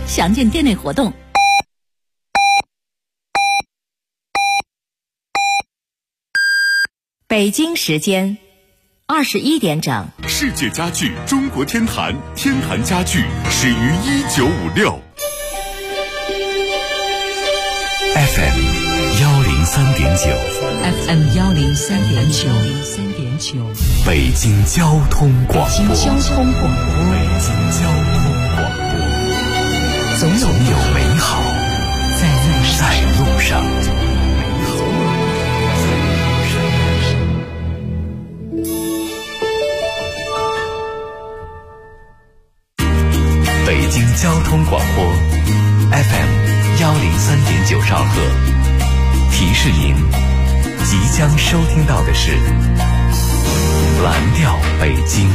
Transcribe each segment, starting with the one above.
详见店内活动。北京时间21点整。 世界家具中国天坛，天坛家具始于1956。FM 103.9 103.9 北京交通广播。总有美好在路上。北京交通广播 FM 103.9兆赫，提示您即将收听到的是蓝调北京。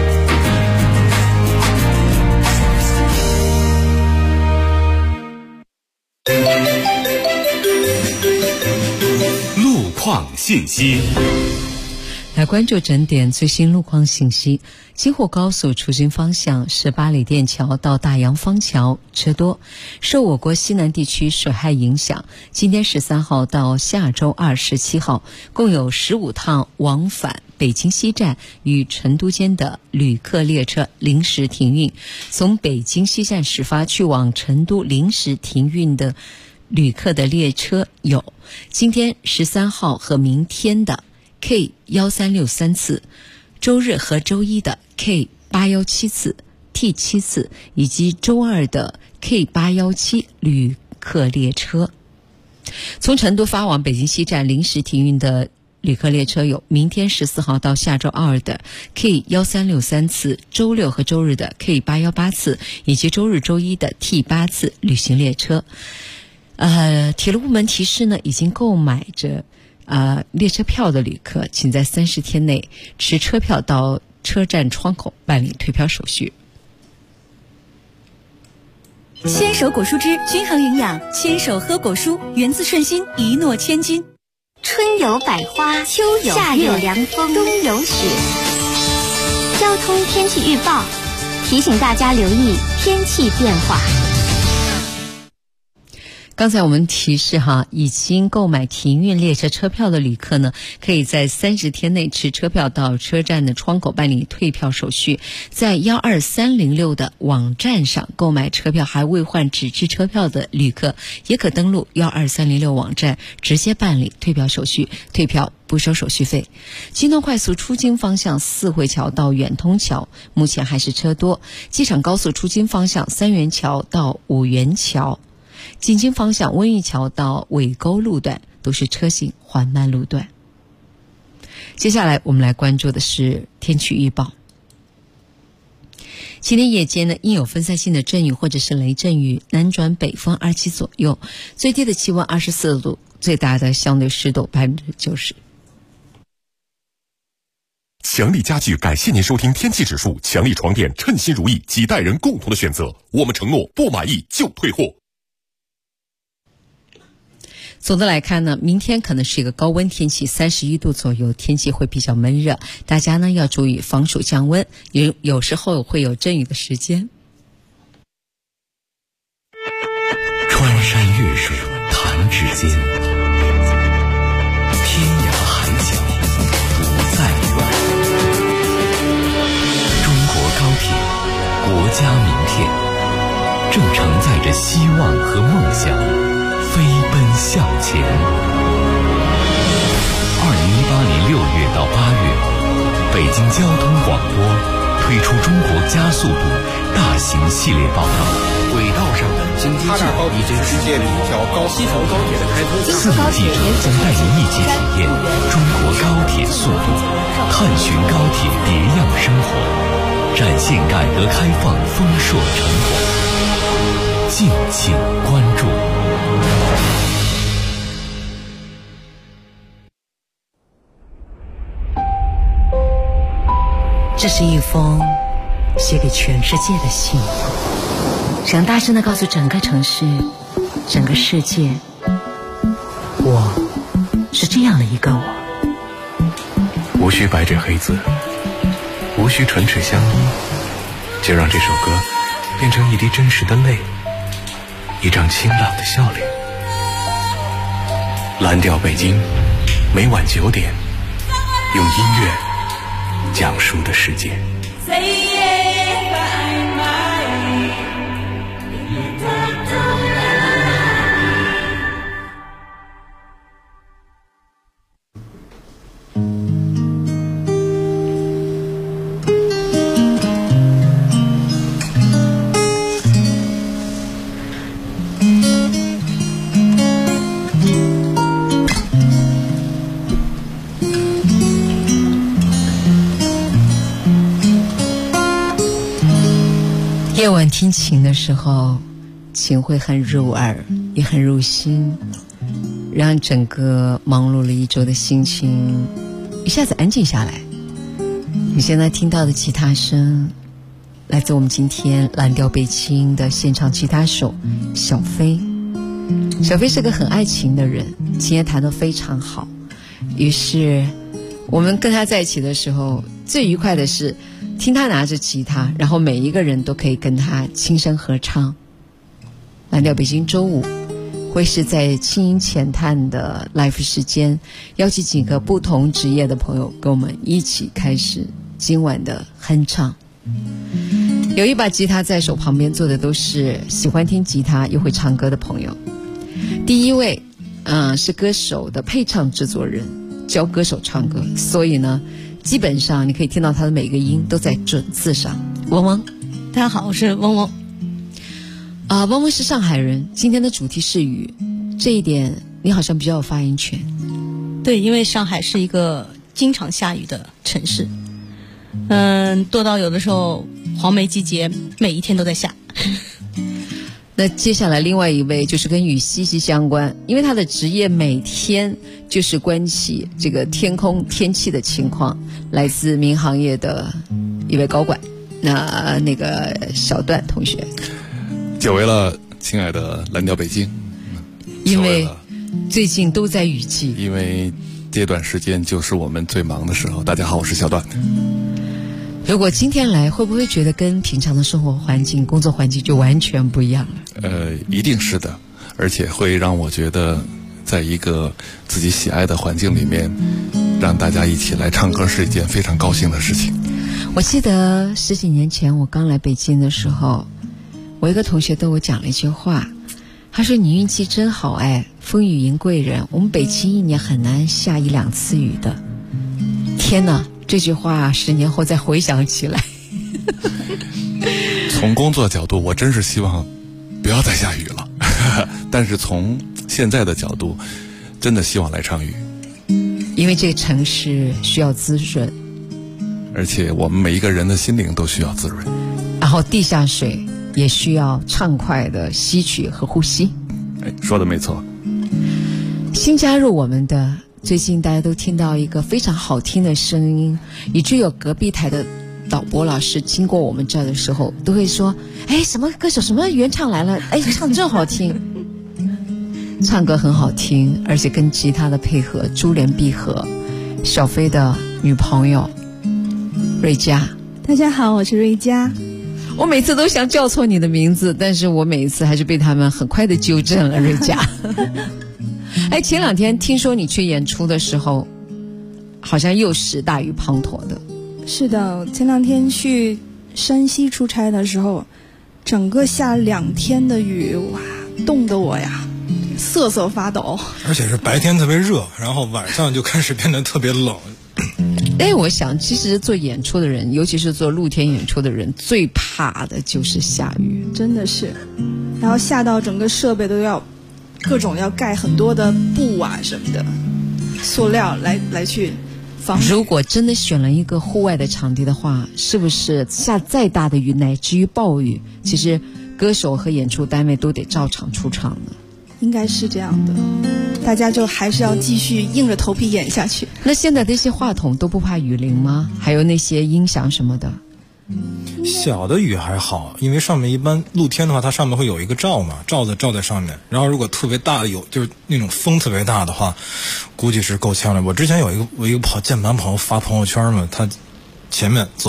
路况信息。 来关注整点最新路况信息。京沪高速出京方向18里店桥到大洋坊桥车多，受我国西南地区水害影响，今天13号到下周27号共有15趟往返北京西站与成都间的旅客列车临时停运。从北京西站始发去往成都临时停运的旅客的列车有今天13号和明天的K1363次，周日和周一的 K817次、T7次，以及周二的 K817旅客列车。从成都发往北京西站临时停运的旅客列车有明天14号到下周2的 K1363次，周六和周日的 K818次，以及周日周一的 T8次旅行列车。铁路部门提示呢，已经购买着列车票的旅客，请在30天内持车票到车站窗口办理退票手续。 牵手果蔬汁均衡营养，牵手喝果蔬，源自顺心，一诺千金。 春有百花，秋有夏有凉风，冬有雪。交通天气预报提醒大家留意天气变化。 刚才我们提示已经购买停运列车车票的旅客呢，可以在30天内持车票到车站的窗口办理退票手续。在12306的网站上购买车票还未换纸质车票的旅客，也可登录12306网站直接办理退票手续，退票不收手续费。京东快速出京方向四惠桥到远通桥目前还是车多，机场高速出京方向三元桥到五元桥，进京方向温榆桥到尾沟路段都是车行缓慢路段。接下来我们来关注的是天气预报。今天夜间呢，应有分散性的阵雨或者是雷阵雨，南转北风2级左右，最低的气温24度，最大的相对湿度90%。 强力家具感谢您收听天气指数，强力床垫称心如意，几代人共同的选择，我们承诺不满意就退货。 总的来看呢，明天可能是一个高温天气，31度左右，天气会比较闷热，大家呢要注意防暑降温，有时候会有阵雨的时间。 穿山越水弹指间，天涯海角不再远。中国高铁，国家名片，正承载着希望和梦想飞奔向前。2018年6月到8月，北京交通广播推出中国加速度大型系列报道， 轨道上的经济制已经世界里一条西成高铁的开通。 4路记者将带您一起体验中国高铁速度，探寻高铁别样生活，展现改革开放丰硕成果。敬请关注。 这是一封写给全世界的信，想大声地告诉整个城市、整个世界，我是这样的一个我。 无需白纸黑字，无需唇齿相依，就让这首歌变成一滴真实的泪， 一张清朗的笑脸。蓝调北京，每晚9点，用音乐讲述的世界。 夜晚听琴的时候，琴会很入耳，也很入心，让整个忙碌了一周的心情一下子安静下来。你现在听到的吉他声，来自我们今天蓝调北京的现场吉他手小飞。小飞是个很爱琴的人，琴也弹得非常好。于是我们跟他在一起的时候，最愉快的是听他拿着吉他，然后每一个人都可以跟他轻声合唱。蓝调北京周五会是在轻音浅探的 live 时间，邀请几个不同职业的朋友跟我们一起开始今晚的哼唱。有一把吉他在手旁边坐的都是喜欢听吉他又会唱歌的朋友。第一位是歌手的配唱制作人，教歌手唱歌，所以呢基本上你可以听到他的每个音都在准字上。汪汪， 大家好，我是汪汪。 汪汪是上海人，今天的主题是雨，这一点你好像比较有发言权。 对，因为上海是一个经常下雨的城市，多到有的时候黄梅季节每一天都在下。 那接下来另外一位就是跟雨息息相关，因为他的职业每天就是关系这个天空天气的情况，来自民航业的一位高管，那个小段同学。 久违了，亲爱的蓝调北京。 因为最近都在雨季， 因为这段时间就是我们最忙的时候。大家好，我是小段。 如果今天来，会不会觉得跟平常的生活环境、工作环境就完全不一样了？ 一定是的，而且会让我觉得，在一个自己喜爱的环境里面，让大家一起来唱歌是一件非常高兴的事情。 我记得10几年前我刚来北京的时候，我一个同学对我讲了一句话，他说：“你运气真好哎，风雨迎贵人，我们北京一年很难下1、2次雨的。”天哪！这句话10年后再回想起来， 从工作角度，我真是希望不要再下雨了。但是从现在的角度，真的希望来场雨， 因为这个城市需要滋润， 而且我们每一个人的心灵都需要滋润， 然后地下水也需要畅快的吸取和呼吸。 说的没错。 新加入我们的，最近大家都听到一个非常好听的声音，以至于有隔壁台的导播老师经过我们这儿的时候都会说：“哎，什么歌手什么原唱来了，哎，唱得真好听。”唱歌很好听，而且跟吉他的配合珠联璧合。小飞的女朋友瑞佳。 大家好，我是瑞佳。 我每次都想叫错你的名字，但是我每一次还是被他们很快的纠正了。瑞佳。哎，前2天听说你去演出的时候，好像又是大雨滂沱的。 是的，前2天去山西出差的时候，整个下2天的雨，哇，冻得我呀瑟瑟发抖。 而且是白天特别热，然后晚上就开始变得特别冷。 哎，我想其实做演出的人，尤其是做露天演出的人，最怕的就是下雨， 真的是。然后下到整个设备都要各种要盖很多的布啊什么的，塑料来去防雨。 如果真的选了一个户外的场地的话，是不是下再大的雨乃至于暴雨，其实歌手和演出单位都得照常出场呢？ 应该是这样的，大家就还是要继续硬着头皮演下去。 那现在这些话筒都不怕雨淋吗？还有那些音响什么的？ 小的雨还好，因为上面一般露天的话，它上面会有一个罩嘛，罩在上面。然后如果特别大的就是那种风特别大的话，估计是够呛的。我之前有一个键盘朋友发朋友圈嘛，他前面左面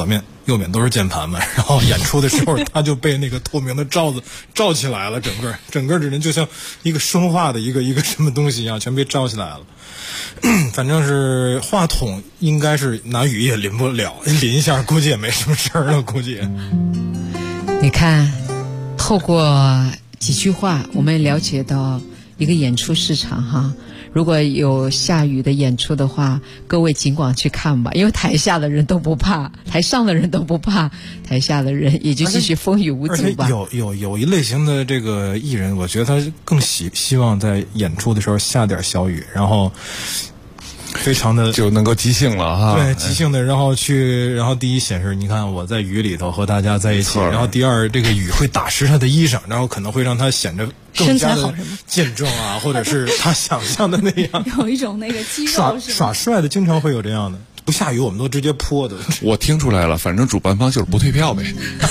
右边都是键盘嘛，然后演出的时候他就被那个透明的罩子罩起来了，整个这人就像一个生化的一个什么东西一样，全被罩起来了。反正是话筒应该是拿雨也淋不了，淋一下估计也没什么事儿了，估计。 你看，透过几句话，我们了解到一个演出市场哈。如果有下雨的演出的话，各位尽管去看吧，因为台下的人都不怕，台上的人都不怕，台下的人也就继续风雨无阻吧。 而且有一类型的这个艺人，我觉得他更希望在演出的时候下点小雨，然后非常的就能够即兴了哈。 对，即兴的，然后第一显示，你看我在雨里头和大家在一起，然后第二这个雨会打湿他的衣裳，然后可能会让他显得更加的健壮啊，或者是他想象的那样。 有一种那个肌肉耍帅的，经常会有这样的。不下雨我们都直接泼的。 我听出来了，反正主办方就是不退票呗。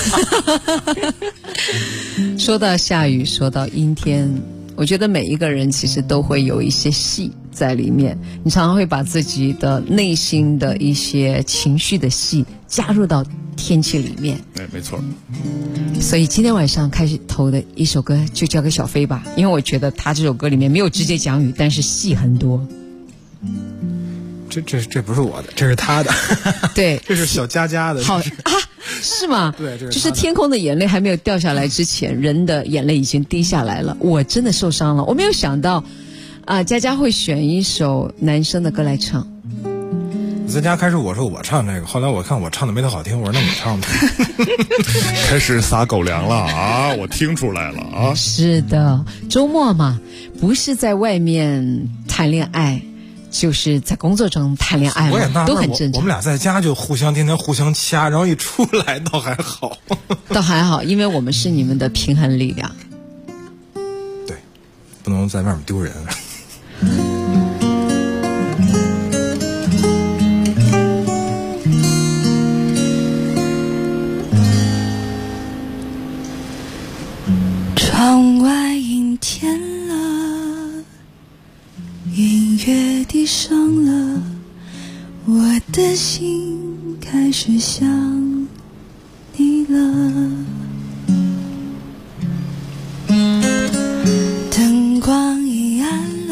说到下雨，说到阴天，我觉得每一个人其实都会有一些戏在里面，你常常会把自己的内心的一些情绪的戏加入到天气里面。 没错。 所以今天晚上开始投的一首歌就交给小飞吧，因为我觉得他这首歌里面没有直接讲雨，但是戏很多。 这不是我的，这是他的。 对， 这是小佳佳的。 好啊，是吗？ 对， 就是天空的眼泪还没有掉下来之前，人的眼泪已经滴下来了。我真的受伤了，我没有想到佳佳会选一首男生的歌来唱。 在家开始我说我唱这个，后来我看我唱的没他好听，我说那你唱吧。 开始撒狗粮了啊！我听出来了啊！ 是的，周末嘛，不是在外面谈恋爱，就是在工作中谈恋爱嘛，都很正常。 我们俩在家就天天互相掐，然后一出来倒还好。 倒还好，因为我们是你们的平衡力量。 对，不能在外面丢人。 窗外阴天了，音乐低声了，我的心开始想你了。灯光已暗了，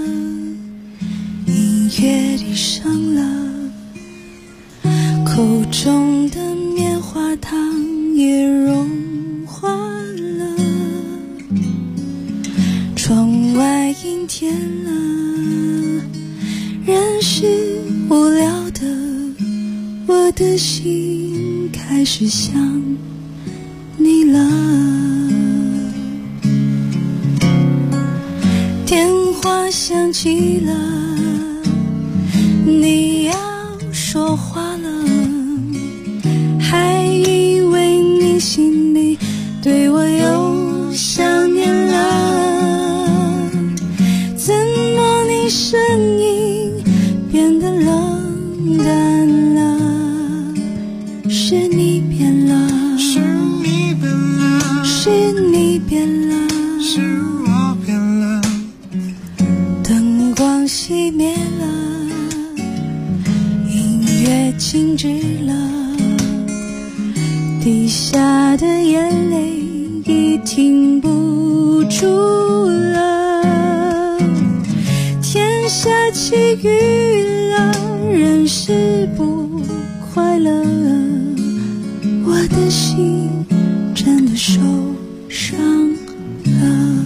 音乐低声了，口中的棉花糖也融化了。窗外阴天了，人是无聊的，我的心开始想你了。电话响起了，你要说话了，还以为你心里对我有想念了，怎么你声音变得冷淡了？是你变了，是你变了，是你变了，是我变了。灯光熄灭了，音乐静止了，滴下的眼泪已停不住了。天下起雨了，人是不快乐，我的心真的受伤了。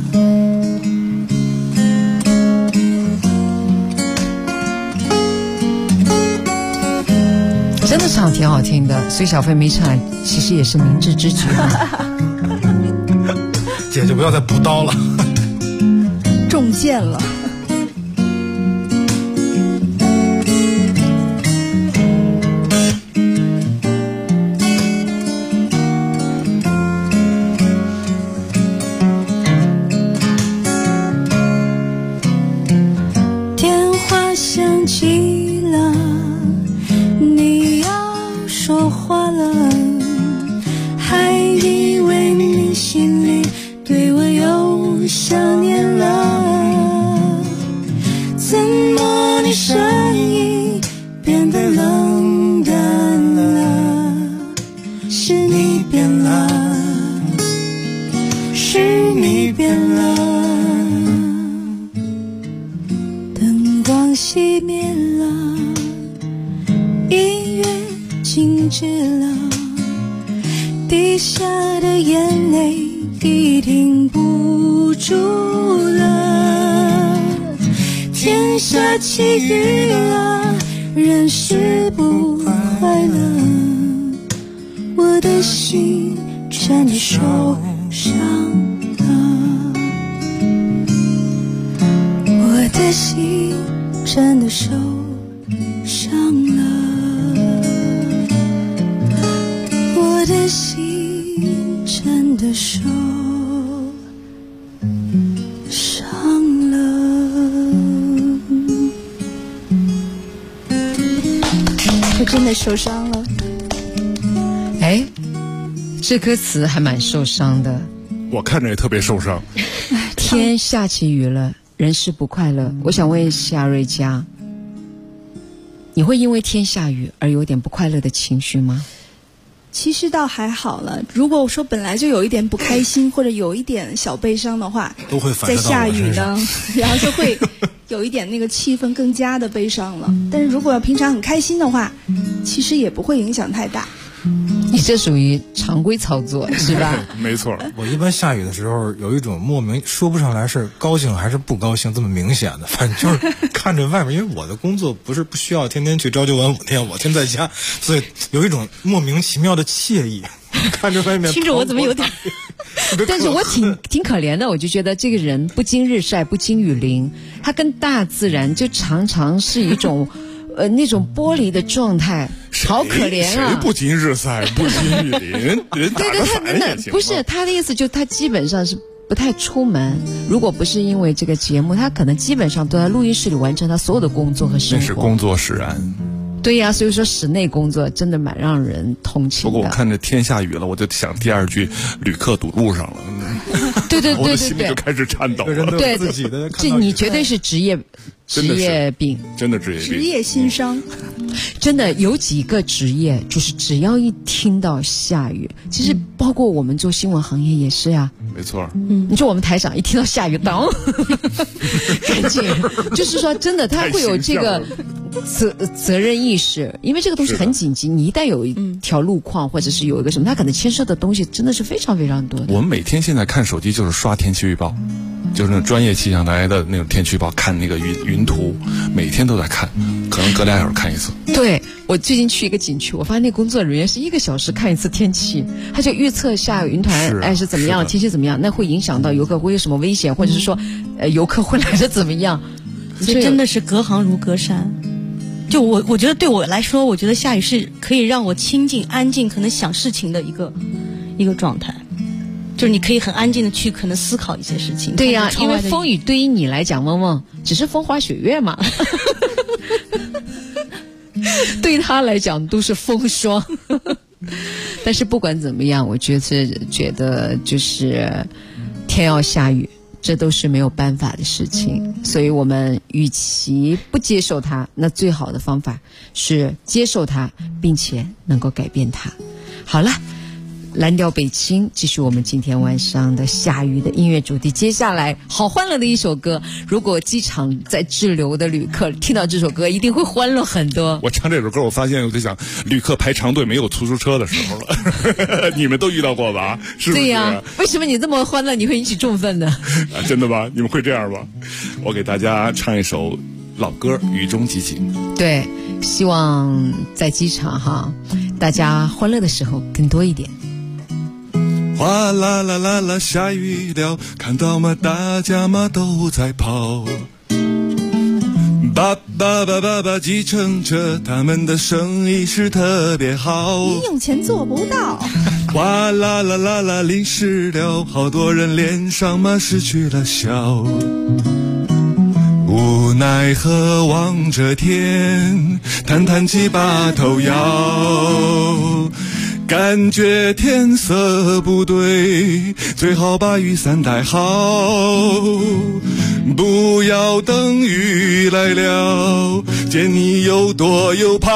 真的唱挺好听的，所以小飞没唱，其实也是明智之举。 姐就不要再补刀了， 中箭了。电话响起了，你要说话了，还以为你心里对我有想念了，怎么你声音变得冷淡了？ 熄灭了，音乐静止了，滴下的眼泪已停不住了，天下起雨了，人是不快乐，我的心真的受伤了，我的心真的受伤了，我的心真的受伤了，我真的受伤了。 哎，这歌词还蛮受伤的。 我看着也特别受伤。 天下起雨了，人是不快乐。我想问一下瑞佳，你会因为天下雨而有点不快乐的情绪吗？ 其实倒还好了，如果我说本来就有一点不开心或者有一点小悲伤的话， 都会反在射到下雨我身上呢，然后就会有一点那个气氛更加的悲伤了。但是如果平常很开心的话，其实也不会影响太大。 你这属于常规操作是吧？ 没错。 我一般下雨的时候有一种莫名说不上来是高兴还是不高兴这么明显的，反正就是看着外面，因为我的工作不需要天天去朝九晚5天，我天在家，所以有一种莫名其妙的惬意。看着外面， 听着我怎么有点但是我挺可怜的，我就觉得这个人不经日晒不经雨淋，他跟大自然就常常是一种那种剥离的状态，好可怜啊！ 谁不经日晒不经雨淋？人打个伞也行。 不是他的意思，就他基本上是不太出门。如果不是因为这个节目，他可能基本上都在录音室里完成他所有的工作和生活。 那是工作使然。 对呀，所以说室内工作真的蛮让人同情的。 不过我看着天下雨了，我就想第二句旅客堵路上了。 对我的心里就开始颤抖了。 对自己的， 这你绝对是职业病， 真的职业病， 职业心伤。 真的有几个职业，就是只要一听到下雨，其实包括我们做新闻行业也是呀。 没错。 你说我们台长一听到下雨，当赶紧，就是说真的，他会有这个责任意识，因为这个东西很紧急，你一旦有一条路况或者是有一个什么，它可能牵涉的东西真的是非常非常多的。 我们每天现在看手机就是刷天气预报，就是那专业气象台的那种天气预报，看那个云图，每天都在看，可能隔2小时看一次。 对，我最近去一个景区，我发现那工作人员是1个小时看一次天气，他就预测下云团是怎么样，天气怎么样，那会影响到游客会有什么危险，或者是说游客会来的怎么样。 所以真的是隔行如隔山。就我觉得对我来说，我觉得下雨是可以让我清静安静，可能想事情的一个状态。就是你可以很安静的去可能思考一些事情。 对呀，因为风雨对于你来讲，嗡嗡只是风花雪月嘛，对他来讲都是风霜。但是不管怎么样，我觉得就是天要下雨，这都是没有办法的事情。所以我们与其不接受它，那最好的方法是接受它，并且能够改变它。好了，蓝调北京继续我们今天晚上的下雨的音乐主题。接下来好欢乐的一首歌，如果机场在滞留的旅客听到这首歌一定会欢乐很多。 我唱这首歌我发现我就想旅客排长队没有出租车的时候了。你们都遇到过吧？是不是？ 对呀，为什么你这么欢乐你会引起众愤呢？ 真的吗？你们会这样吗？我给大家唱一首老歌《雨中激情》。 对，希望在机场大家欢乐的时候更多一点。 哗啦啦啦啦，下雨了，看到吗？大家嘛都在跑。爸爸爸爸爸，计程车他们的生意是特别好。 你有钱做不到。 哗啦啦啦啦，淋湿了，好多人脸上嘛失去了笑。无奈何望着天，叹叹气把头摇。感觉天色不对，最好把雨伞带好，不要等雨来了，见你又躲又跑。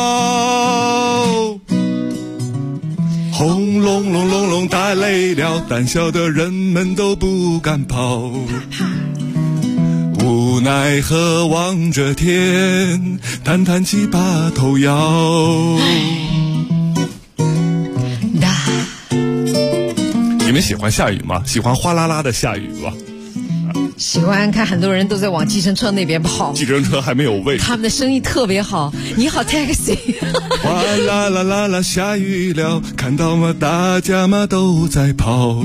轰隆隆隆隆打雷了，胆小的人们都不敢跑。无奈何望着天，弹弹起把头摇。你们喜欢下雨吗？喜欢哗啦啦的下雨吗？ 喜欢看很多人都在往计程车那边跑， 计程车还没有位， 他们的生意特别好。你好 taxi 哗啦啦啦啦下雨了，看到吗大家嘛都在跑，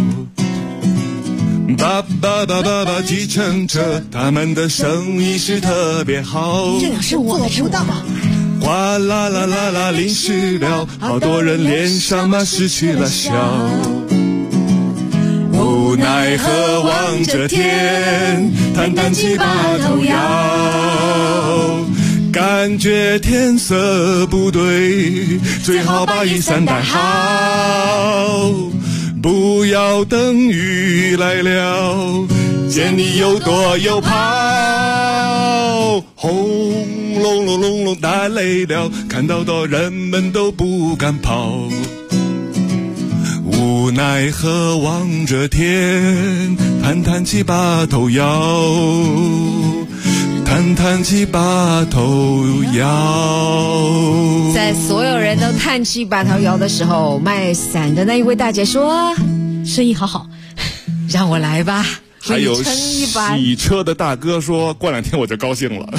叭叭叭叭叭计程车，他们的生意是特别好。 这个是我们做不到。 哗啦啦啦啦淋湿了，好多人脸上嘛失去了笑。无奈何望着天，弹弹起把头摇，感觉天色不对，最好把雨伞带好，不要等雨来了，见你有躲有跑，轰隆隆隆隆打雷了，看到的人们都不敢跑。无奈何望着天，弹弹起把头摇，弹弹起把头摇。 在所有人都叹气把头摇的时候，卖伞的那一位大姐说：“ 生意好好， 让我来吧。” 还有撑一把。 洗车的大哥说：“过2天我就高兴了。”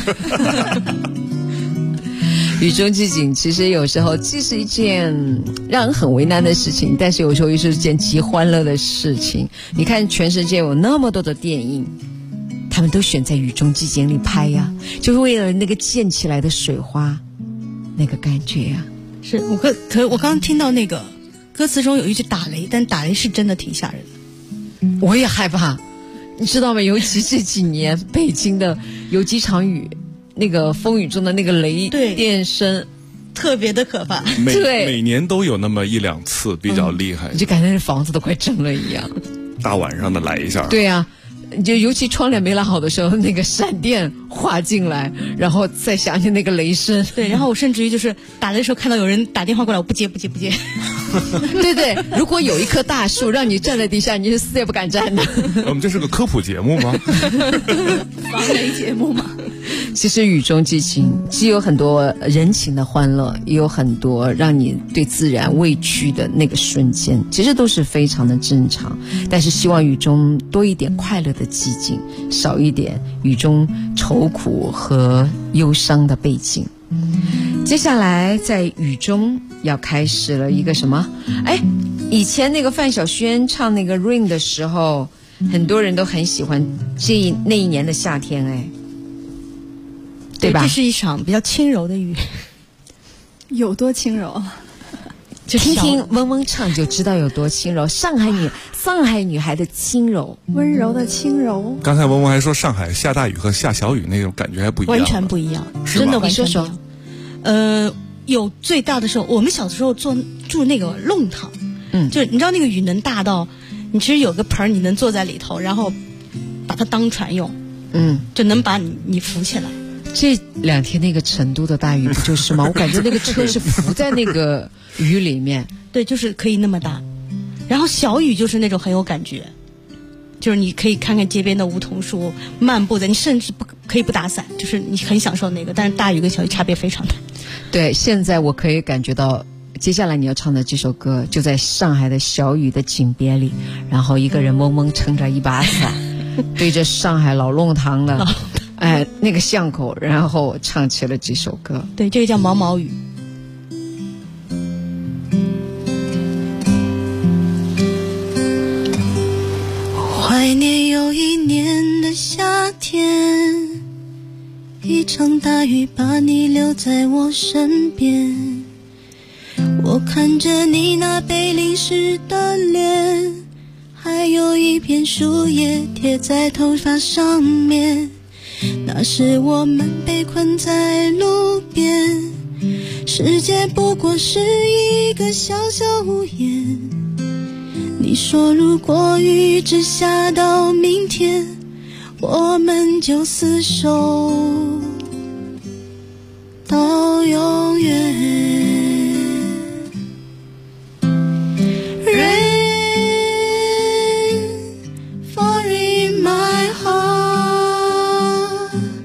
雨中寄景其实有时候既是一件让人很为难的事情，但是有时候又是一件极欢乐的事情。你看全世界有那么多的电影，他们都选在雨中寄景里拍呀，就是为了那个溅起来的水花，那个感觉呀。 是我刚听到那个歌词中有一句打雷，但打雷是真的挺吓人的。 我也害怕，你知道吗？尤其这几年北京的有几场雨，那个风雨中的那个雷电声特别的可怕。 每年都有那么1-2次比较厉害， 你就感觉房子都快震了一样。 大晚上的来一下。 对啊，就尤其窗帘没拉好的时候，那个闪电划进来，然后再想起那个雷声。 对，然后我甚至于就是打雷的时候看到有人打电话过来，我不接。 对对，如果有一棵大树让你站在地下，你是死也不敢站的。 我们这是个科普节目吗？ 防雷节目吗？ 其实雨中寄情既有很多人情的欢乐，也有很多让你对自然畏惧的那个瞬间，其实都是非常的正常。但是希望雨中多一点快乐的寂静，少一点雨中愁苦和忧伤的背景。接下来在雨中要开始了一个什么？以前那个范晓萱唱那个 Rain 的时候，很多人都很喜欢那一年的夏天，对吧？ 这是一场比较轻柔的雨。 有多轻柔？ 就听听嗡嗡唱就知道有多轻柔。上海女孩的轻柔， 温柔的轻柔。 刚才嗡嗡还说上海下大雨和下小雨那种感觉还不一样， 完全不一样， 真的完全不一样。有最大的时候，我们小的时候住那个弄堂，就你知道那个雨能大到，你其实有个盆你能坐在里头，然后把它当船用，就能把你浮起来。 这2天那个成都的大雨不就是吗？我感觉那个车是浮在那个雨里面。 对，就是可以那么大。然后小雨就是那种很有感觉，就是你可以看看街边的梧桐树，漫步在，你甚至可以不打伞，就是你很享受那个。但是大雨跟小雨差别非常大。 对，现在我可以感觉到接下来你要唱的这首歌就在上海的小雨的景别里，然后一个人懵懵撑着一把伞对着上海老弄堂的那个巷口，然后唱起了这首歌。 对，这个叫毛毛雨。 怀念有一年的夏天，一场大雨把你留在我身边，我看着你那被淋湿的脸，还有一片树叶贴在头发上面，那时我们被困在路边，世界不过是一个小小屋檐，你说如果雨只下到明天，我们就厮守到永远。Rain, fall in my heart,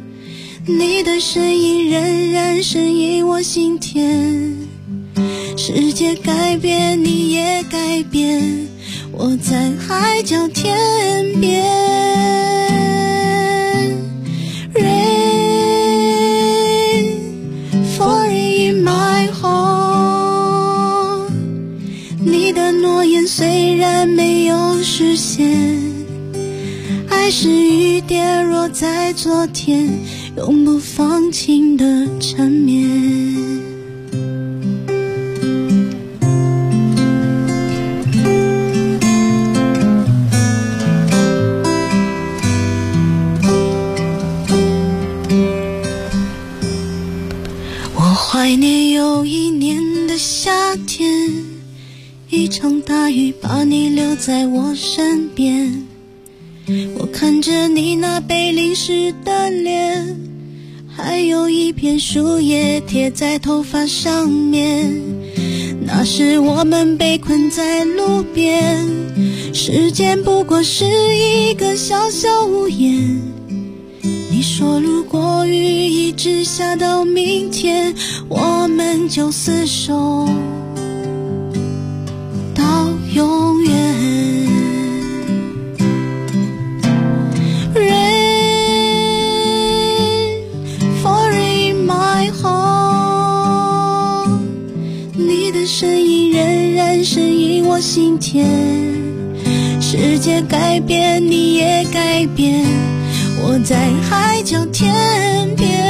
你的声音仍然声音我心田。世界改变，你也改变，我在海角天边。Rain falling in my heart， 你的诺言虽然没有实现，爱是雨跌落在昨天，永不放晴的缠绵。怀念有一年的夏天，一场大雨把你留在我身边，我看着你那被淋湿的脸，还有一片树叶贴在头发上面，那时我们被困在路边，时间不过是一个小小屋檐，你说如果雨一直下到明天，我们就厮守到永远。 Rain falling in my heart， 你的声音仍然声音我心田，世界改变你也改变，我在海角天边。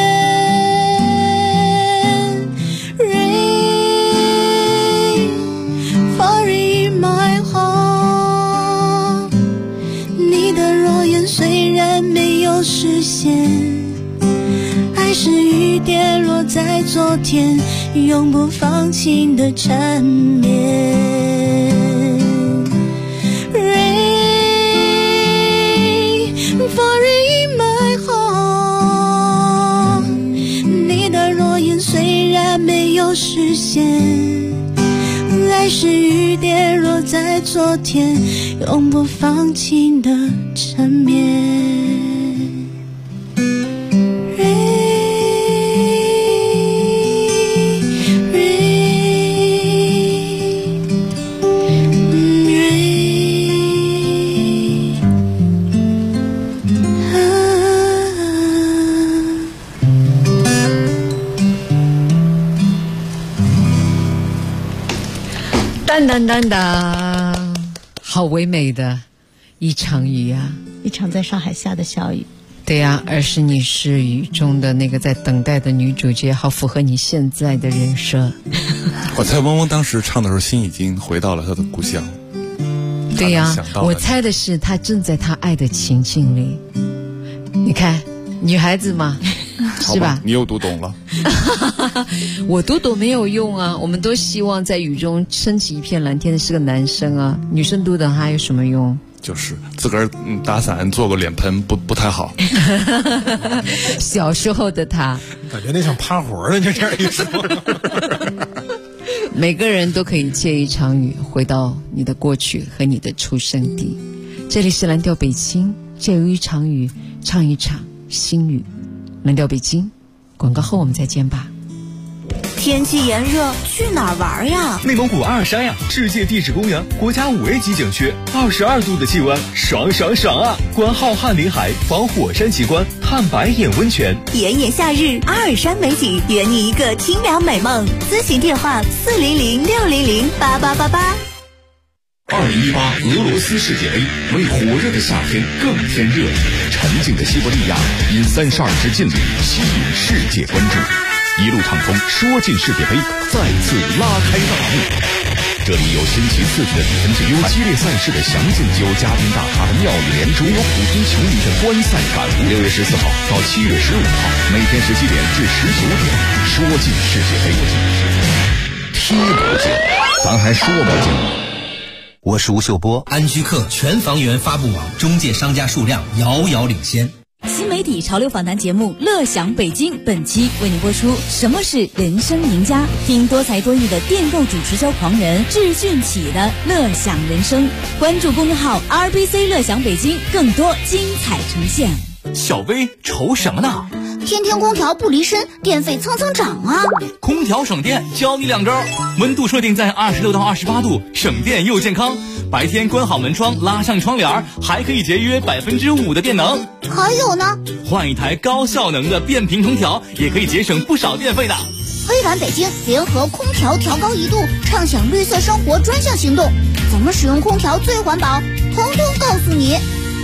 Rain falling in my heart， 你的诺言虽然没有实现，爱是雨跌落在昨天，永不放晴的缠绵。Rain falling in my heart， 你的诺言虽然没有实现，爱是雨跌落在昨天，永不放晴的缠绵。 当当当当，好唯美的一场雨啊！ 一场在上海下的小雨。 对呀、而是你是雨中的那个在等待的女主角，好符合你现在的人设。 我猜汪汪当时唱的时候，心已经回到了他的故乡。 对呀、 想到了我猜的是他正在他爱的情境里。你看，女孩子嘛，是吧？ 你又读懂了。 我读懂没有用啊！我们都希望在雨中撑起一片蓝天的是个男生啊，女生读懂还有什么用？ 就是自个儿打伞做个脸盆不太好。 小时候的他， 感觉那像趴活的，就这样一说。 每个人都可以借一场雨回到你的过去和你的出生地。这里是蓝调北京，借由一场雨唱一场新雨。蓝调北京，广告后我们再见吧。 天气炎热，去哪儿玩呀？ 内蒙古阿尔山呀，世界地质公园，国家5A 级景区，22度的气温，爽爽爽啊！观浩瀚林海，访火山奇观，探白眼温泉， 炎炎夏日，阿尔山美景，圆你一个清凉美梦。咨询电话400-600-8888。 2018俄罗斯世界杯为火热的夏天更添热情，沉静的西伯利亚因32支劲旅吸引世界关注，一路畅通，说进世界杯再次拉开大幕。这里有新奇刺激的比分决赛，有激烈赛事的详尽，有嘉宾大咖的妙语连珠，有普通球迷的观赛感悟。6月14号到7月15号，每天17点至19点，说进世界杯，踢不进，咱还说不进。 我是吴秀波，安居客全房源发布网中介商家数量遥遥领先。 新媒体潮流访谈节目《乐享北京》本期为你播出什么是人生赢家，听多才多艺的电购主持销狂人智迅起的乐享人生。关注公众号 RBC 乐享北京，更多精彩呈现。 小薇愁什么呢？ 天天空调不离身，电费蹭蹭涨啊！ 空调省电，教你2招：温度设定在26到28度，省电又健康。白天关好门窗，拉上窗帘，还可以节约5%的电能。 还有呢， 换一台高效能的变频空调，也可以节省不少电费的。 微软北京联合空调调高1度，畅享绿色生活专项行动，怎么使用空调最环保，通通告诉你。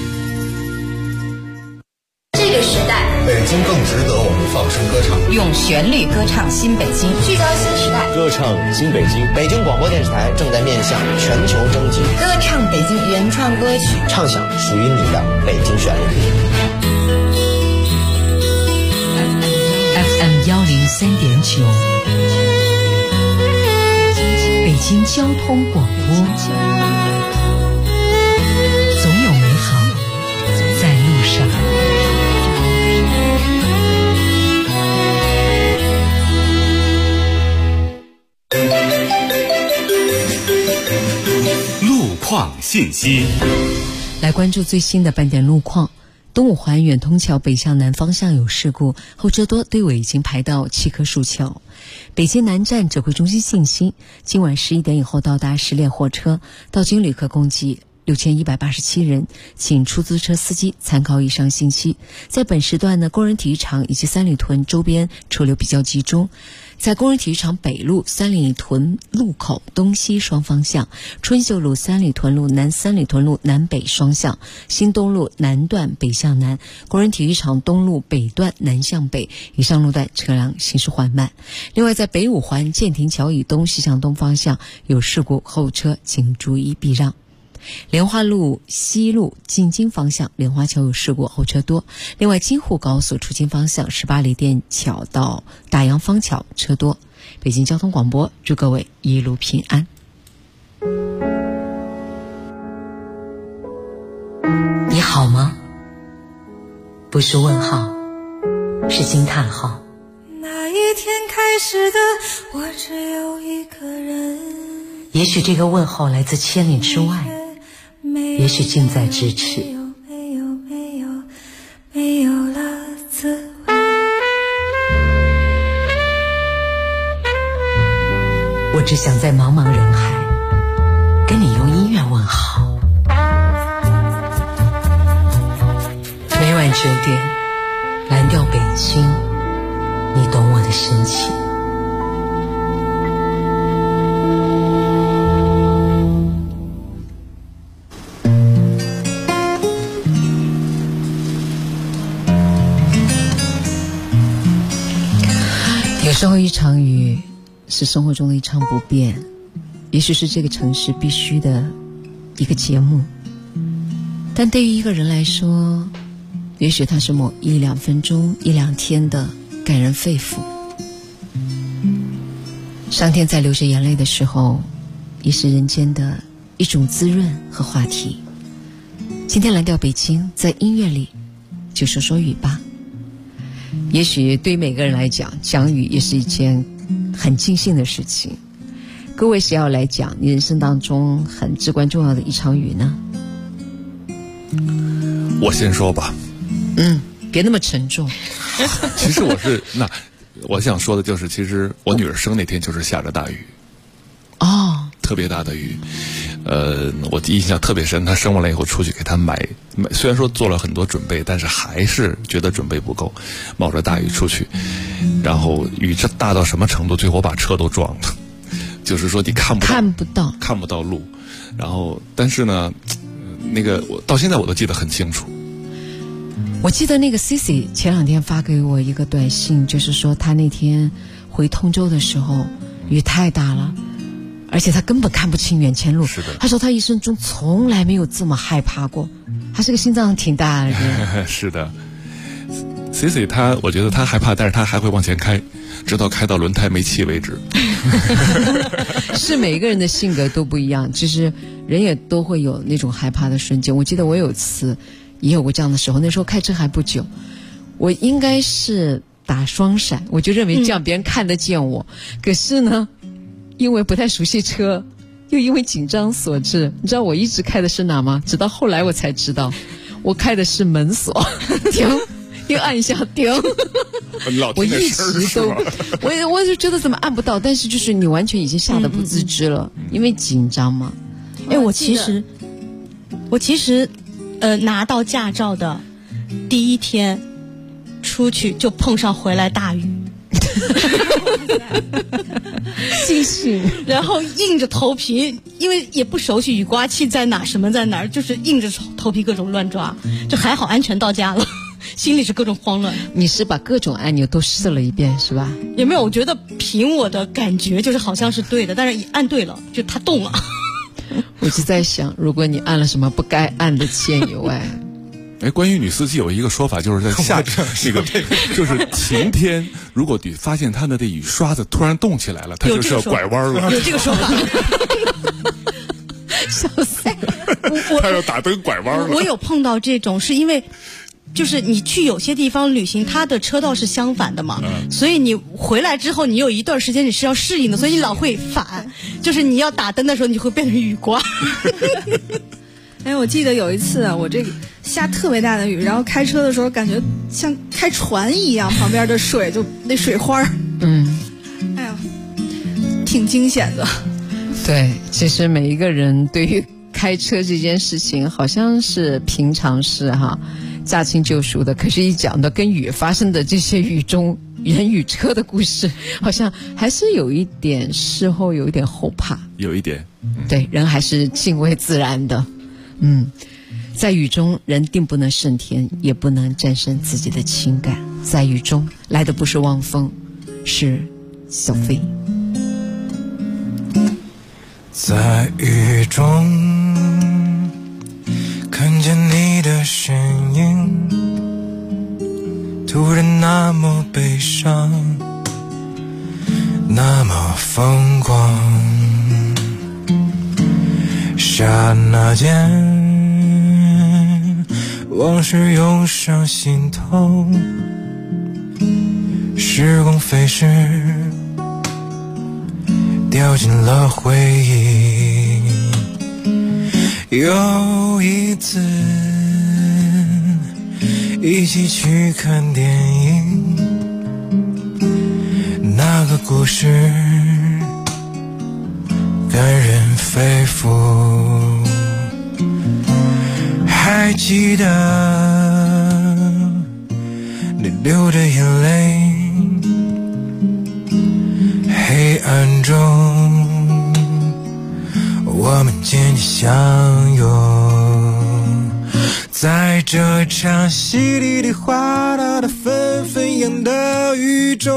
这个时代， 北京更值得我们放声歌唱， 用旋律歌唱新北京，聚焦新时代， 歌唱新北京。北京广播电视台正在面向全球征集， 歌唱北京原创歌曲， 唱响属于你的北京旋律。 FM 103.9，北京交通广播，总有美好在路上。 路况信息， 来关注最新的半点路况。东五环远通桥北向南方向有事故，后车多，队尾已经排到7棵树桥。北京南站指挥中心信息，今晚11点以后到达10列火车，到京旅客共计6187人，请出租车司机参考以上信息。在本时段呢，工人体育场以及三里屯周边车流比较集中。在工人体育场北路三里屯路口东西双方向，春秀路三里屯路南三里屯路南北双向，新东路南段北向南，工人体育场东路北段南向北，以上路段车辆行驶缓慢。另外在北五环建亭桥以东西向东方向有事故，后车请注意避让。莲花路西路进京方向莲花桥有事故，后车多。另外京沪高速出京方向18里店桥到大洋坊桥车多。北京交通广播祝各位一路平安。你好吗？不是问号，是惊叹号。 那一天开始的我只有一个人， 也许这个问候来自千里之外，也许近在咫尺。 没有了滋味。 我只想在茫茫人海跟你用音乐问好。每晚9点，蓝调北京，你懂我的深情。有时候一场雨是生活中的一场不变，也许是这个城市必须的一个节目，但对于一个人来说，也许它是某1-2分钟、1-2天的感人肺腑。上天在流着眼泪的时候，也是人间的一种滋润和话题。今天蓝调北京，在音乐里就说说雨吧。也许对于每个人来讲，讲雨也是一件很尽兴的事情。各位谁要来讲你人生当中很至关重要的一场雨呢？ 我先说吧。 别那么沉重。 其实我想说的就是，其实我女儿生那天就是下着大雨。 哦， 特别大的雨。我印象特别深，她生完了以后出去给她买，虽然说做了很多准备，但是还是觉得准备不够，冒着大雨出去，然后雨这大到什么程度，最后把车都撞了，就是说你看不到路，然后但是呢，那个我到现在我都记得很清楚。 我记得那个 Cici 前2天发给我一个短信，就是说他那天回通州的时候雨太大了，而且他根本看不清眼前路。 是的， 他说他一生中从来没有这么害怕过。他是个心脏挺大的人。 是的 ，Cici 我觉得他害怕，但是他还会往前开，直到开到轮胎没气为止。 是每个人的性格都不一样，其实人也都会有那种害怕的瞬间。我记得我有一次也有过这样的时候，那时候开车还不久，我应该是打双闪，我就认为这样别人看得见我。可是呢，因为不太熟悉车，又因为紧张所致，你知道我一直开的是哪吗？直到后来我才知道，我开的是门锁， 又按一下钉。我一直都，我就觉得怎么按不到，但是就是你完全已经吓得不自知了，因为紧张嘛。 哎，我其实拿到驾照的第一天出去就碰上回来大雨。 继续， 然后硬着头皮，因为也不熟悉雨刮器在哪，什么在哪儿，就是硬着头皮各种乱抓，就还好安全到家了，心里是各种慌乱。 你是把各种按钮都试了一遍是吧？ 也没有，我觉得凭我的感觉就是好像是对的，但是按对了，就它动了。 我就在想，如果你按了什么不该按的键以外。 哎，关于女司机有一个说法，就是在夏天那个，就是晴天，如果你发现它的这雨刷子突然动起来了，它就是要拐弯了。 有这个说法。 笑死！ 他要打灯拐弯了。 我有碰到这种，是因为就是你去有些地方旅行，它的车道是相反的嘛，所以你回来之后，你有一段时间你是要适应的，所以你老会反，就是你要打灯的时候，你会变成雨刮。 哎，我记得有一次我这个下特别大的雨，然后开车的时候感觉像开船一样，旁边的水就那水花哎呀，挺惊险的。 对，其实每一个人对于开车这件事情好像是平常事哈，驾轻就熟的，可是一讲到跟雨发生的这些雨中人与车的故事，好像还是有一点事后有一点后怕， 有一点， 对，人还是敬畏自然的。在雨中，人定不能胜天，也不能战胜自己的情感。在雨中，来的不是汪峰，是小飞。 在雨中，看见你的身影，突然那么悲伤，那么疯狂。刹那间，往事涌上心头，时光飞逝，掉进了回忆。有一次一起去看电影，那个故事感人肺腑，还记得你流着眼泪，黑暗中我们渐渐相拥，在这场淅沥沥哗啦的纷纷扬的雨中，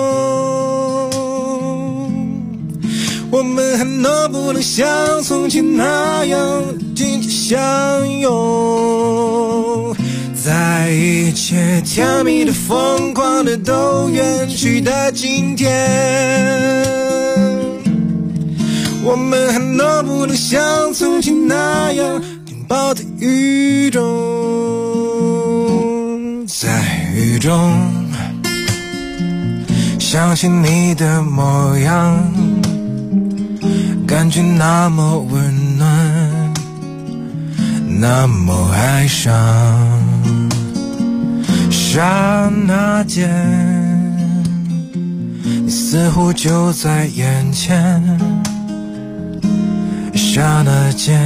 我们还能不能像从前那样紧紧相拥，在一切甜蜜的疯狂的都远去的今天，我们还能不能像从前那样拥抱在雨中，在雨中想起你的模样，感觉那么温暖，那么哀伤。刹那间，你似乎就在眼前，刹那间，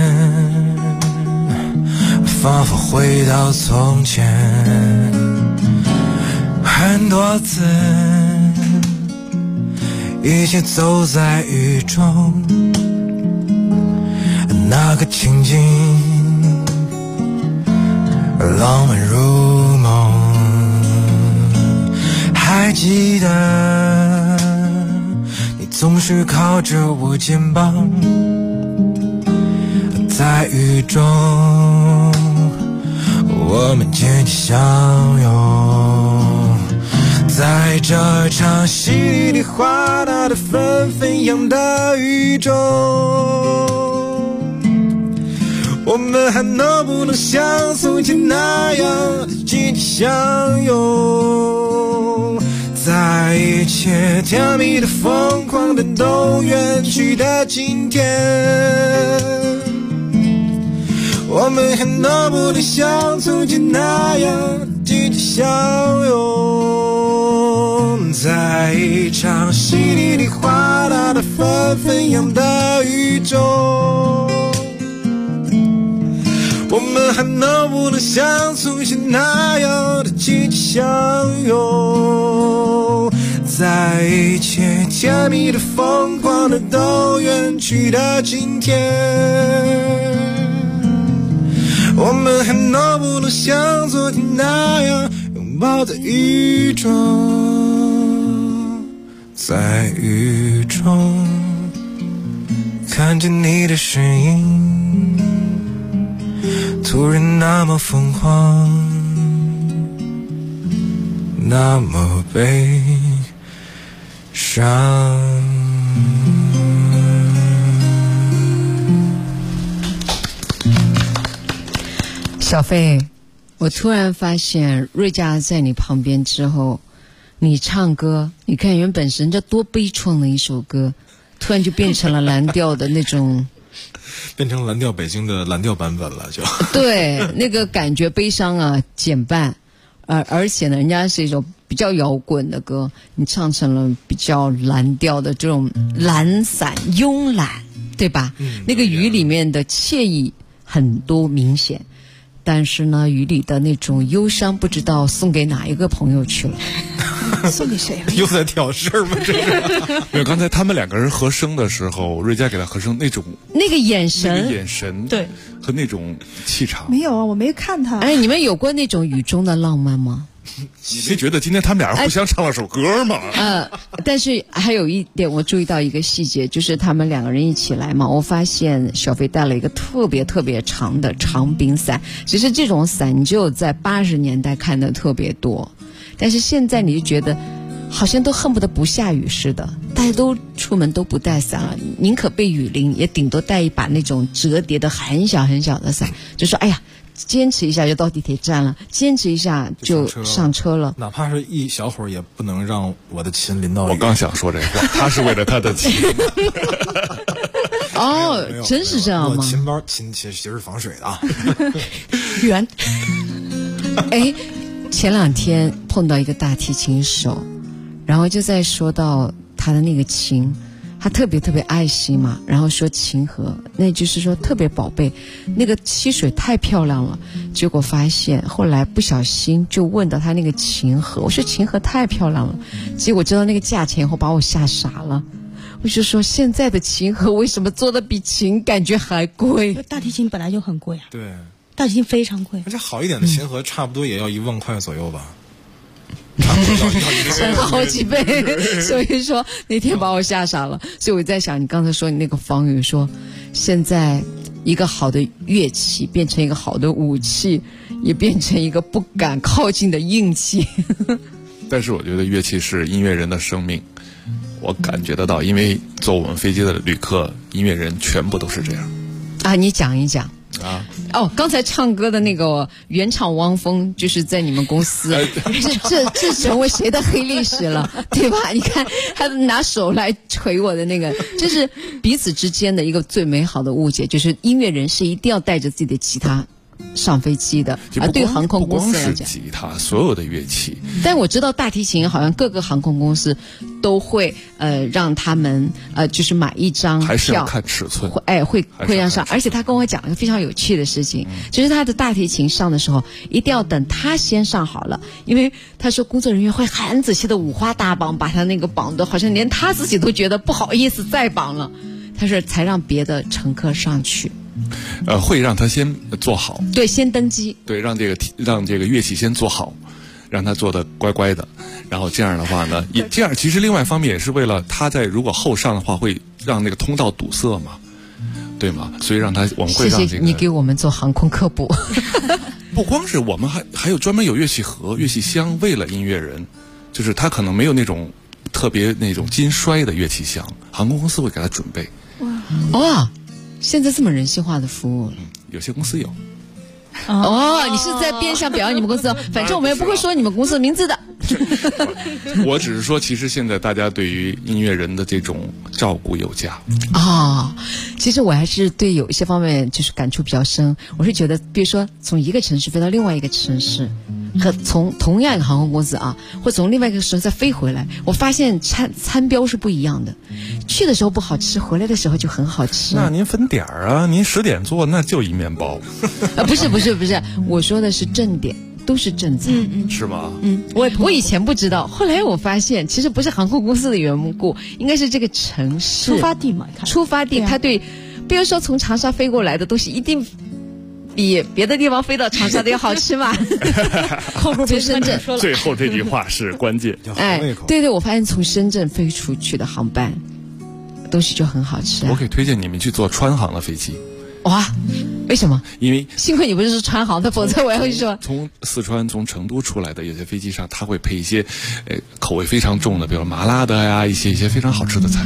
仿佛回到从前。很多次一起走在雨中，那个情景浪漫如梦，还记得你总是靠着我肩膀，在雨中我们渐渐相拥，在这场淅沥沥哗啦的纷纷扬的雨中，我们还能不能像从前那样紧紧相拥，在一切甜蜜的疯狂的都远去的今天，我们还能不能像从前那样紧紧相拥。 在一场稀里里哗啦的纷纷扬的宇宙，我们还能不能像从前那样的紧紧相拥，在一切甜蜜的疯狂的都远去的今天，我们还能不能像昨天那样拥抱在雨中，在雨中看见你的身影，突然那么疯狂，那么悲伤。 小飞，我突然发现瑞佳在你旁边之后，你唱歌，你看原本是人家多悲怆的一首歌，突然就变成了蓝调的那种， 变成蓝调北京的蓝调版本了，就对，那个感觉悲伤啊减半，而且呢，人家是一首比较摇滚的歌，你唱成了比较蓝调的这种懒散慵懒，对吧？那个雨里面的惬意很多明显。但是呢，雨里的那种忧伤，不知道送给哪一个朋友去了？ 送给谁了？ 又在挑事儿吗？这是没有，刚才他们两个人和声的时候，瑞佳给他和声那种那个眼神， 对， 和那种气场。 没有啊，我没看他。 哎，你们有过那种雨中的浪漫吗？ 你没觉得今天他们俩人互相唱了首歌吗？ 但是还有一点，我注意到一个细节，就是他们两个人一起来嘛，我发现小飞带了一个特别特别长的长柄伞。其实这种伞你只有在80年代看的特别多，但是现在你就觉得好像都恨不得不下雨似的，大家都出门都不带伞了，宁可被雨淋，也顶多带一把那种折叠的很小很小的伞，就说哎呀，坚持一下就到地铁站了，坚持一下就上车了。 哪怕是一小会儿，也不能让我的琴淋到雨。 我刚想说这话，他是为了他的琴。 哦，真是这样吗？ 我琴包琴其实是防水的啊。 圆。 哎，前2天碰到一个大提琴手，然后就在说到他的那个琴。他特别特别爱惜嘛，然后说琴盒，那就是说特别宝贝，那个漆水太漂亮了。结果发现后来不小心就问到他那个琴盒，我说琴盒太漂亮了，结果知道那个价钱以后把我吓傻了。我就说现在的琴盒为什么做的比琴感觉还贵？ 大提琴本来就很贵啊。 对， 大提琴非常贵， 而且好一点的琴盒差不多也要1万块左右吧。 升好几倍，所以说那天把我吓傻了。所以我在想，你刚才说你那个方宇说，现在一个好的乐器变成一个好的武器，也变成一个不敢靠近的硬器。 但是我觉得乐器是音乐人的生命，我感觉得到，因为坐我们飞机的旅客，音乐人全部都是这样。 啊，你讲一讲。 啊， 哦，刚才唱歌的那个原唱汪峰，就是在你们公司，这成为谁的黑历史了，对吧？你看他拿手来捶我的那个，这是彼此之间的一个最美好的误解，就是音乐人是一定要带着自己的吉他上飞机的，对航空公司来讲， 不光是吉他，所有的乐器。 但我知道大提琴好像各个航空公司都会让他们就是买一张票， 还是要看尺寸， 会让上。而且他跟我讲了一个非常有趣的事情，就是他的大提琴上的时候一定要等他先上好了，因为他说工作人员会很仔细的五花大绑，把他那个绑的好像连他自己都觉得不好意思再绑了，他说才让别的乘客上去。 会让他先做好， 对，先登机， 对，让这个乐器先做好，让他做的乖乖的，然后这样的话呢，也这样其实另外一方面也是为了他在如果后上的话会让那个通道堵塞嘛，对吗？所以我们会让谢谢你给我们做航空科普。 不光是我们还有专门有乐器盒、乐器箱，为了音乐人，就是他可能没有那种特别那种金摔的乐器箱，航空公司会给他准备。 哇！现在这么人性化的服务， 有些公司有。 哦，你是在变相表扬你们公司，反正我们也不会说你们公司的名字的。 我只是说，其实现在大家对于音乐人的这种照顾有加其实我还是对有一些方面就是感触比较深。我是觉得，比如说从一个城市飞到另外一个城市，和从同样一个航空公司或从另外一个城市再飞回来，我发现餐标是不一样的。去的时候不好吃，回来的时候就很好吃。 那您分点儿啊，您10点做那就一面包。 不是，我说的是正点。都是正餐， 是吗？ 我以前不知道，后来我发现其实不是航空公司的缘故，应该是这个城市出发地嘛。 出发地，他对，比如说从长沙飞过来的东西，一定比别的地方飞到长沙的要好吃嘛。从深圳， 最后这句话是关键。 对，我发现从深圳飞出去的航班，东西就很好吃。 我可以推荐你们去坐川航的飞机。 哇，为什么？ 因为幸亏你不是川航的，否则我要说从四川、从成都出来的有些飞机上，它会配一些口味非常重的，比如麻辣的呀，一些非常好吃的菜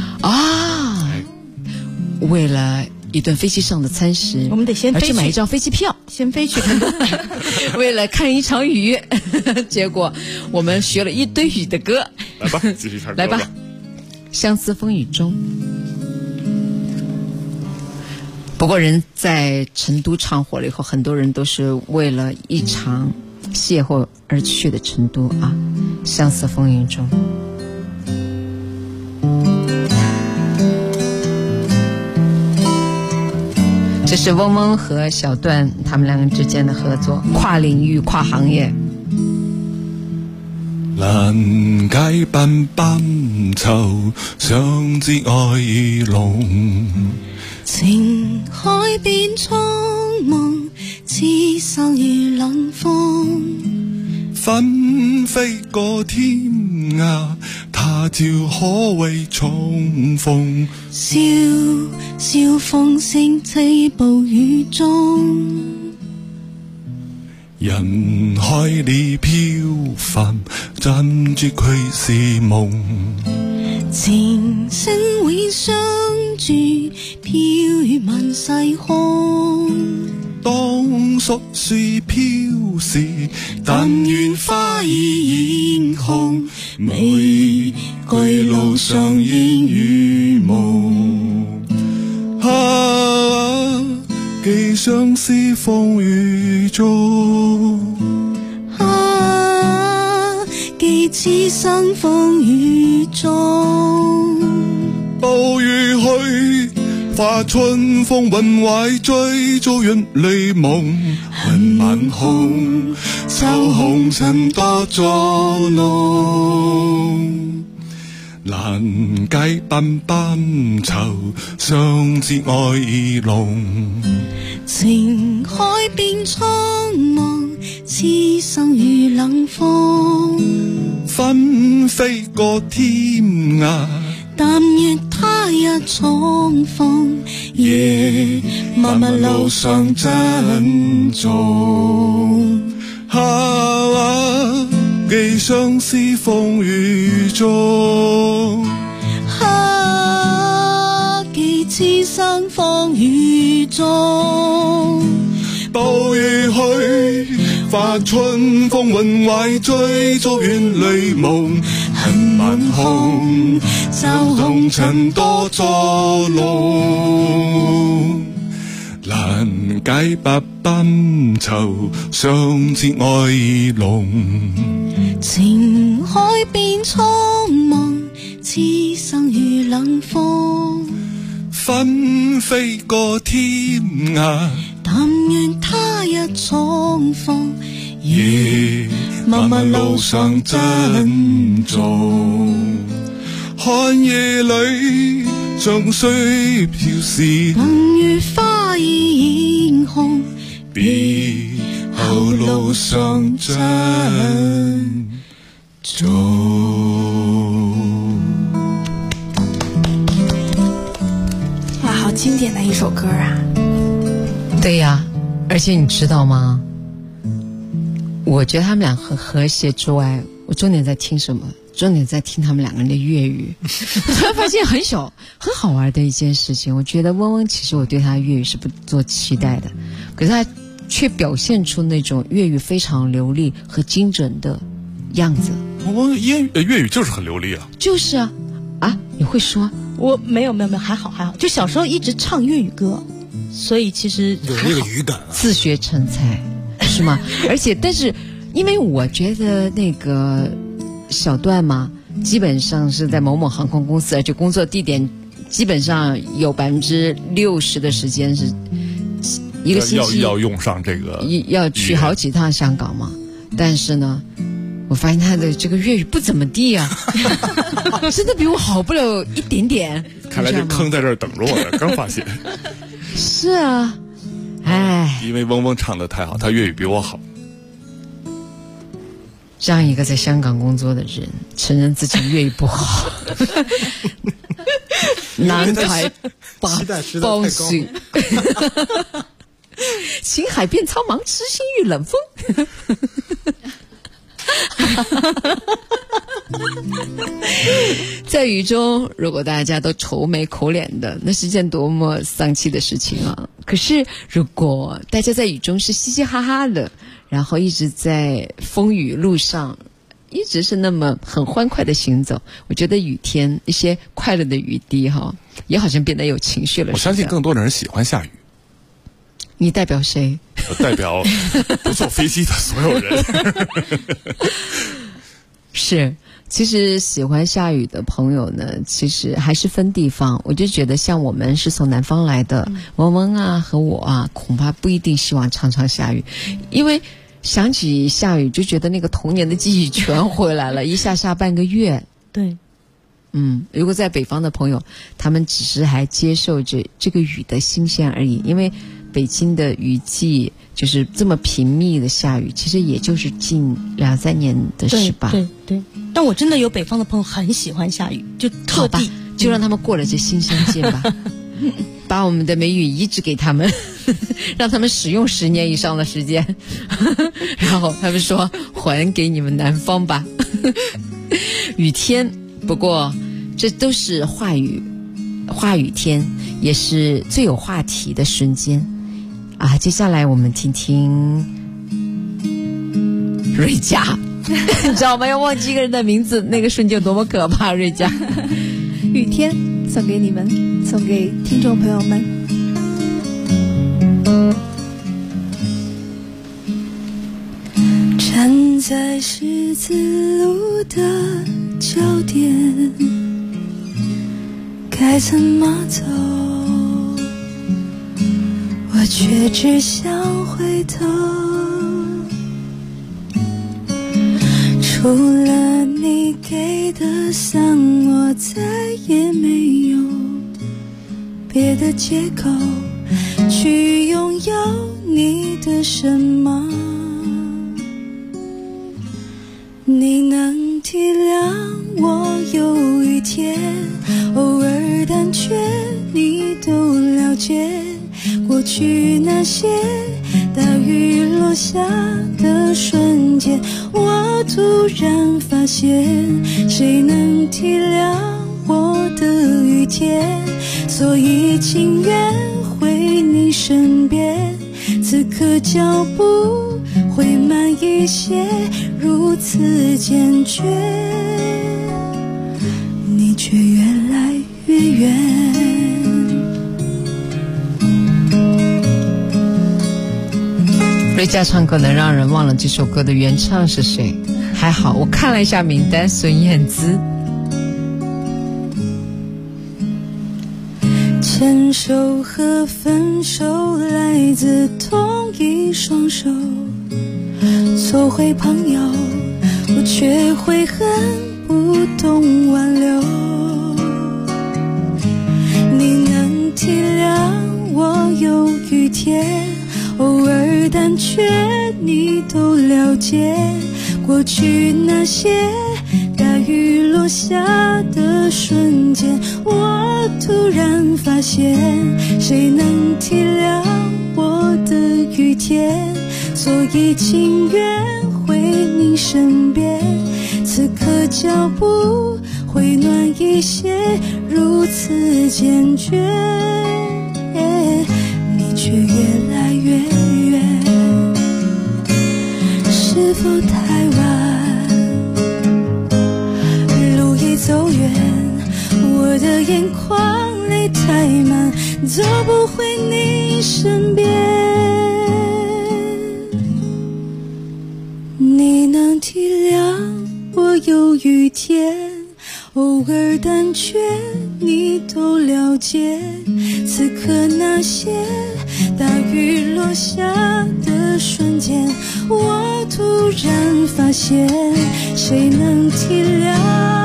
为了一顿飞机上的餐食， 我们得先飞去买一张飞机票， 先飞去。 为了看一场雨，结果我们学了一堆雨的歌。 来吧，继续唱歌吧。 来吧，相思风雨中。不过人在成都唱火了以后，很多人都是为了一场邂逅而去的成都相思风雨中。这是嗡嗡和小段他们两个之间的合作，跨领域跨行业。 欄街奔奔愁，相知愛意濃。 情海變蒼茫，痴生如冷風。 紛飛過天涯，他朝可為重逢。 笑笑風聲凄暴雨中。 人海裏漂浮，珍珠佢是夢。 情聲會相住，飄於萬世空。 當宿樹飄時，但願花已染紅。每句路上煙雨霧。寄相思風雨中。 寄此生風雨中。 暴雨去，化春風雲壞，追逐遠離夢。恨晚空，就紅塵多作弄。欄街奔奔愁，相知愛意濃。 情海變蒼茫，痴生如冷風。 紛飛過天涯， 但願他日重逢。夜漫漫路上珍重。 寄相思風雨中。 寄此生風雨中。 暴雨去，化春風雲壞，追逐遠離夢。恨晚空，就紅塵多作弄。欄街百般愁，相知愛意濃。 情海變蒼茫，痴生如冷風。 紛飛過天涯， 但願他日重逢。 夜漫漫路上珍重。寒夜裏像水飄時， 但如花已染紅。 別後路上珍重。 哇，好经典的一首歌啊！ 对呀，而且你知道吗？我觉得他们俩很和谐之外，我重点在听什么？重点在听他们两个人的粤语。我突然发现很好玩的一件事情。我觉得嗡嗡其实我对他粤语是不做期待的，可是他却表现出那种粤语非常流利和精准的样子。 汪汪粤语就是很流利啊。 就是啊，你会说？ 我没有，还好，就小时候一直唱粤语歌，所以其实有这个语感啊， 自学成才是吗？但是因为我觉得那个小段嘛，基本上是在某某航空公司，而且工作地点基本上有60%的时间是一个星期要用上这个， 要去好几趟香港嘛。但是呢，我发现他的这个粤语不怎么地啊，真的比我好不了一点点。 看来这坑在这儿等着我呢，刚发现。 是啊，哎， 因为嗡嗡唱得太好，他粤语比我好。 这样一个在香港工作的人，承认自己粤语不好，南台八包水，青海变苍茫，痴心遇冷风。在雨中，如果大家都愁眉苦脸的，那是件多么丧气的事情啊！可是如果大家在雨中是嘻嘻哈哈的，然后一直在风雨路上一直是那么很欢快的行走，我觉得雨天一些快乐的雨滴也好像变得有情绪了。 我相信更多的人喜欢下雨。 你代表谁？ 我代表不坐飞机的所有人。 是，其实喜欢下雨的朋友呢，其实还是分地方。我就觉得像我们是从南方来的，嗡嗡啊和我啊，恐怕不一定希望常常下雨，因为想起下雨就觉得那个童年的记忆全回来了，一下半个月。 对， 如果在北方的朋友，他们只是还接受着这个雨的新鲜而已，因为北京的雨季就是这么频密的下雨，其实也就是近2-3年的事吧。 对。但我真的有北方的朋友很喜欢下雨，就特地就让他们过了这新鲜季吧，把我们的梅雨移植给他们，让他们使用10年以上的时间，然后他们说还给你们南方吧。雨天，不过这都是话语天，也是最有话题的瞬间啊！接下来我们听听瑞佳，你知道吗？要忘记一个人的名字，那个瞬间多么可怕！瑞佳， 雨天送给你们，送给听众朋友们。站在十字路的交点，该怎么走？我却只想回头。除了你给的伞，我再也没有别的借口去拥有你的什么。你能体谅我有雨天偶尔胆怯，你都了解过去那些大雨落下的瞬间。我突然发现，谁能体谅我的雨天，所以情愿回你身边。此刻脚步会慢一些，如此坚决，你却越来越远。 瑞佳唱歌能让人忘了这首歌的原唱是谁？还好我看了一下名单，孙燕姿。 牵手和分手来自同一双手，做回朋友，我却悔恨不懂挽留。你能体谅我有雨天偶尔胆怯，你都了解过去那些大雨落下的瞬间。我突然发现，谁能体谅我的雨天，所以情愿回你身边。此刻脚步会暖一些，如此坚决，你却越来越远。是否太晚？ 眼眶泪太满，走不回你身边。你能体谅我有雨天，偶尔胆怯你都了解。此刻那些大雨落下的瞬间，我突然发现，谁能体谅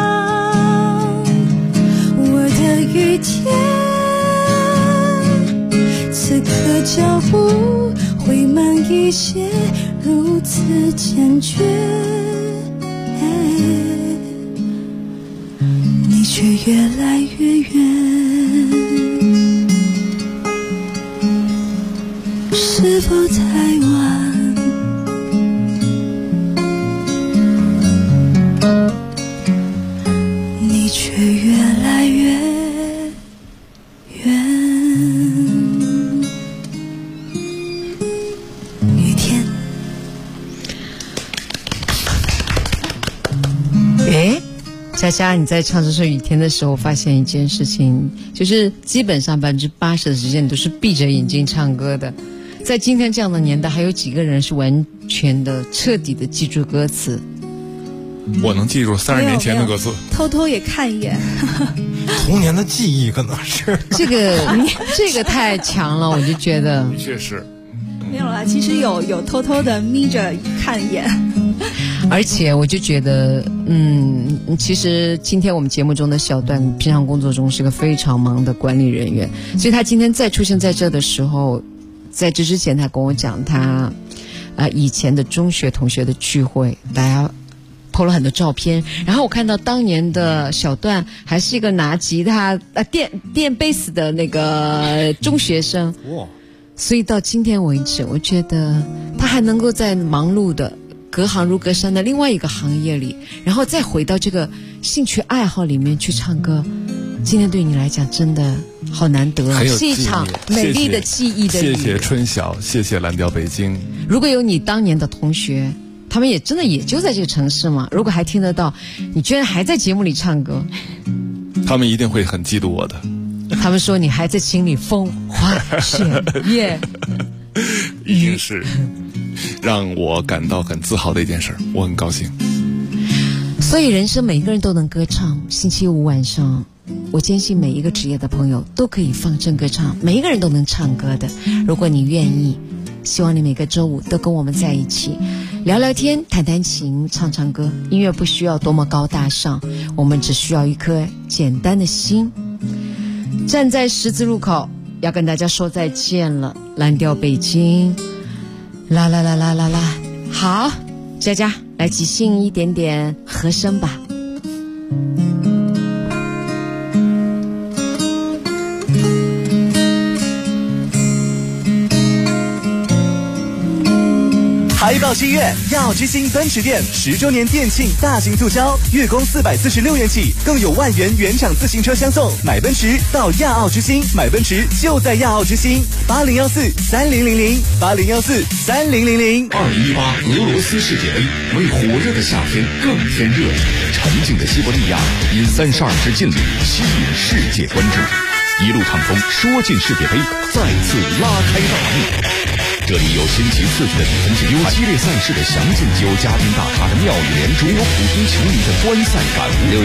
我的雨天？此刻脚步会慢一些，如此坚决，你却越来越远，是否太晚？你却越来越远。雨天。 佳佳，你在唱这首《雨天》的时候，发现一件事情，就是基本上80%的时间你都是闭着眼睛唱歌的。在今天这样的年代，还有几个人是完全的、彻底的记住歌词？ 我能记住30年前的歌词， 偷偷也看一眼。 童年的记忆可能是这个太强了，我就觉得确实没有啦，其实有偷偷的眯着看一眼。 而且我就觉得，其实今天我们节目中的小段，平常工作中是个非常忙的管理人员，所以他今天再出现在这的时候，在这之前他跟我讲他以前的中学同学的聚会，大家PO了很多照片，然后我看到当年的小段还是一个拿吉他电贝斯的那个中学生，所以到今天为止，我觉得他还能够在忙碌的隔行如隔山的另外一个行业里，然后再回到这个兴趣爱好里面去唱歌，今天对你来讲真的好难得啊，是一场美丽的记忆的旅。 谢谢春晓，谢谢蓝调北京。 如果有你当年的同学，他们也真的也就在这个城市嘛，如果还听得到你居然还在节目里唱歌， 他们一定会很嫉妒我的。 他们说你还在心里风花雪月， 一定是让我感到很自豪的一件事，我很高兴。 所以人生每一个人都能歌唱，星期五晚上我坚信每一个职业的朋友都可以放声歌唱，每一个人都能唱歌的，如果你愿意。希望你每个周五都跟我们在一起聊聊天，弹弹琴，唱唱歌。音乐不需要多么高大上，我们只需要一颗简单的心。站在十字路口，要跟大家说再见了。蓝调北京，啦啦啦啦啦啦。好，佳佳来即兴一点点和声吧。 海报7月，亚奥之星奔驰店10周年店庆大型促销，月供446元起，更有万元原厂自行车相送。买奔驰到亚奥之星，买奔驰就在亚奥之星，80143000，80143000。 2018俄罗斯世界杯，为火热的夏天更添热情。沉静的西伯利亚因32支劲旅吸引世界关注，一路畅通，说进世界杯，再次拉开大幕。这里有新奇刺激的比分解，有激烈赛事的详尽，有嘉宾大咖的妙语连珠，有普通球迷的观赛感悟。